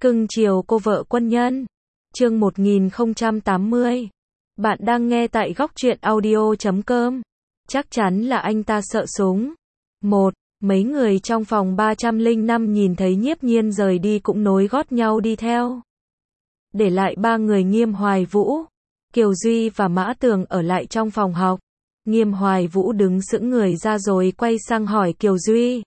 Cưng chiều cô vợ quân nhân. Chương 1080. Bạn đang nghe tại góc truyện audio.com. Chắc chắn là anh ta sợ súng. Mấy người trong phòng 305 nhìn thấy Nhiếp Nhiên rời đi cũng nối gót nhau đi theo. Để lại ba người Nghiêm Hoài Vũ, Kiều Duy và Mã Tường ở lại trong phòng học. Nghiêm Hoài Vũ đứng sững người ra rồi quay sang hỏi Kiều Duy.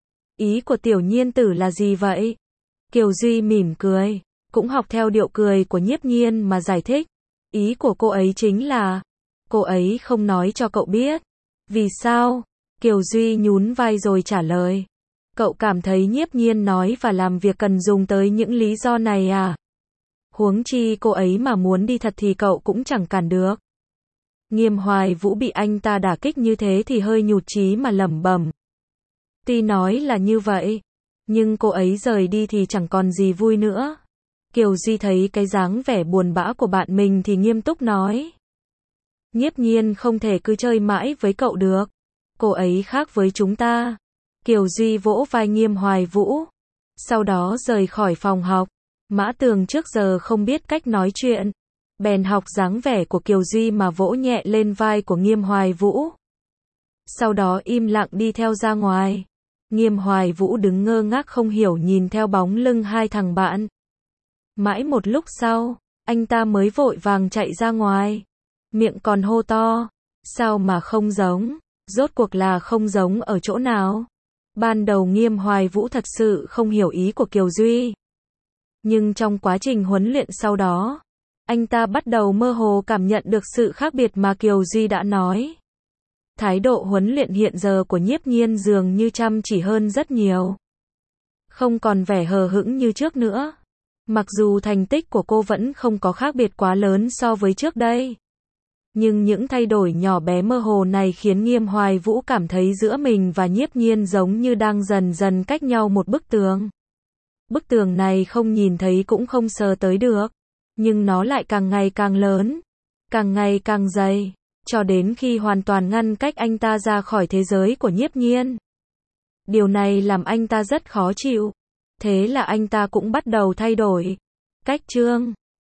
Ý của tiểu nhiên tử là gì vậy? Kiều Duy mỉm cười, cũng học theo điệu cười của Nhiếp Nhiên mà giải thích. Ý của cô ấy chính là, cô ấy không nói cho cậu biết. Vì sao? Kiều Duy nhún vai rồi trả lời. Cậu cảm thấy Nhiếp Nhiên nói và làm việc cần dùng tới những lý do này à? Huống chi cô ấy mà muốn đi thật thì cậu cũng chẳng cản được. Nghiêm Hoài Vũ bị anh ta đả kích như thế thì hơi nhụt chí mà lẩm bẩm. Tuy nói là như vậy, nhưng cô ấy rời đi thì chẳng còn gì vui nữa. Kiều Duy thấy cái dáng vẻ buồn bã của bạn mình thì nghiêm túc nói. Nhiếp Nhiên không thể cứ chơi mãi với cậu được. Cô ấy khác với chúng ta. Kiều Duy vỗ vai Nghiêm Hoài Vũ. Sau đó rời khỏi phòng học. Mã Tường trước giờ không biết cách nói chuyện. Bèn học dáng vẻ của Kiều Duy mà vỗ nhẹ lên vai của Nghiêm Hoài Vũ. Sau đó im lặng đi theo ra ngoài. Nghiêm Hoài Vũ đứng ngơ ngác không hiểu nhìn theo bóng lưng hai thằng bạn. Mãi một lúc sau, anh ta mới vội vàng chạy ra ngoài. Miệng còn hô to. Sao mà không giống? Rốt cuộc là không giống ở chỗ nào? Ban đầu Nghiêm Hoài Vũ thật sự không hiểu ý của Kiều Duy. Nhưng trong quá trình huấn luyện sau đó, anh ta bắt đầu mơ hồ cảm nhận được sự khác biệt mà Kiều Duy đã nói. Thái độ huấn luyện hiện giờ của Nhiếp Nhiên dường như chăm chỉ hơn rất nhiều. Không còn vẻ hờ hững như trước nữa. Mặc dù thành tích của cô vẫn không có khác biệt quá lớn so với trước đây. Nhưng những thay đổi nhỏ bé mơ hồ này khiến Nghiêm Hoài Vũ cảm thấy giữa mình và Nhiếp Nhiên giống như đang dần dần cách nhau một bức tường. Bức tường này không nhìn thấy cũng không sờ tới được. Nhưng nó lại càng ngày càng lớn, càng ngày càng dày, cho đến khi hoàn toàn ngăn cách anh ta ra khỏi thế giới của Nhiếp Nhiên. Điều này làm anh ta rất khó chịu. Thế là anh ta cũng bắt đầu thay đổi cách chương.